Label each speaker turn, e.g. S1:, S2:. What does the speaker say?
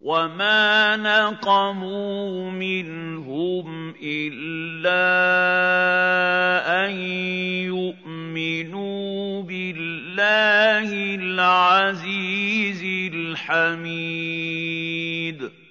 S1: وَمَا نَقَمُوا مِنْهُمْ إِلَّا أَن يُؤْمِنُوا بِاللَّهِ الْعَزِيزِ الْحَمِيدِ